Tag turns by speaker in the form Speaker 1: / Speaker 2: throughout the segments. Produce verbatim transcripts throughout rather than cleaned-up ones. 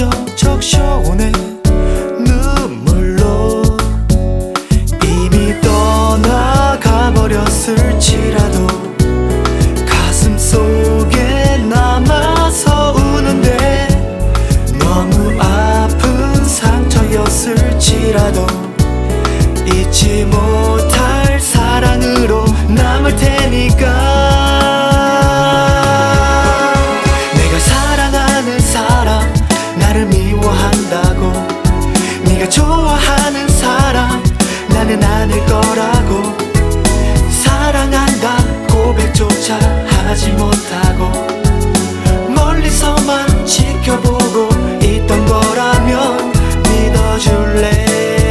Speaker 1: 적셔오네 눈물로 이미 떠나가버렸을지라도 가슴속에 남아서 우는데 너무 아픈 상처였을지라도 잊지 못할 사랑으로 남을 테니까 내가 사랑하는 사람 나를 미워한다고 네가 좋아하는 사람 나는 아닐 거라고 사랑한다 고백조차 하지 못하고 멀리서만 지켜보고 있던 거라면 믿어줄래.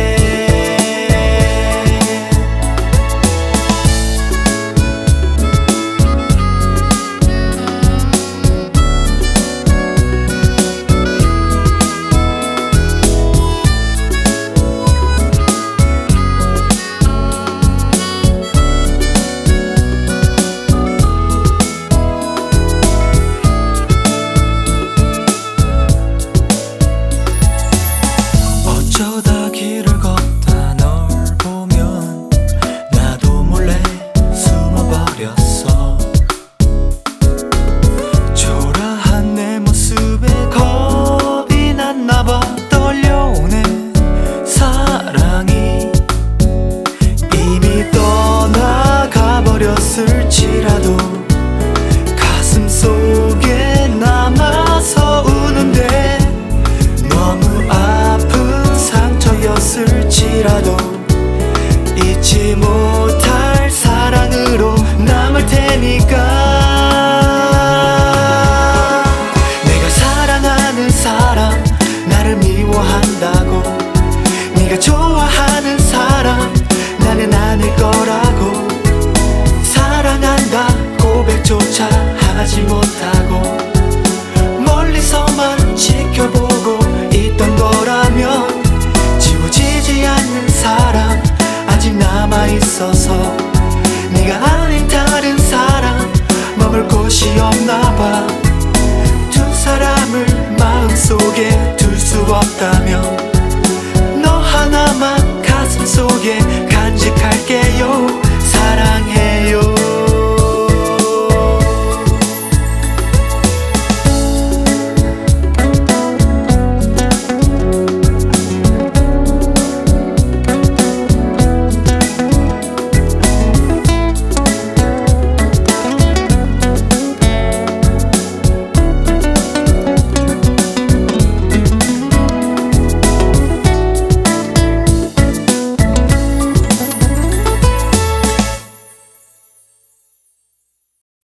Speaker 1: 어쩌다 길을 걷다 널 보면 나도 몰래 숨어버렸어. 초라한 내 모습에 겁이 났나봐. 떨려오네 사랑이 이미 떠나가버렸을지라도 가슴속에 남아서 우는데 너무 아픈 상처였을지라도 잊지 못할 사랑으로 남을 테니까 내가 사랑하는 사람 나를 미워한다고 네가 좋아하는 사람 나는 아닐 거라고 사랑한다 고백조차 하지 못하고 멀리서만 지켜보고 있던 거라면 지워지지 않는 사람 아직 남아있어서 네가 아닌 다른 사람 머물 곳이 없나봐. 두 사람을 마음속에 둘 수 없다면 너 하나만 가슴속에 간직할게요.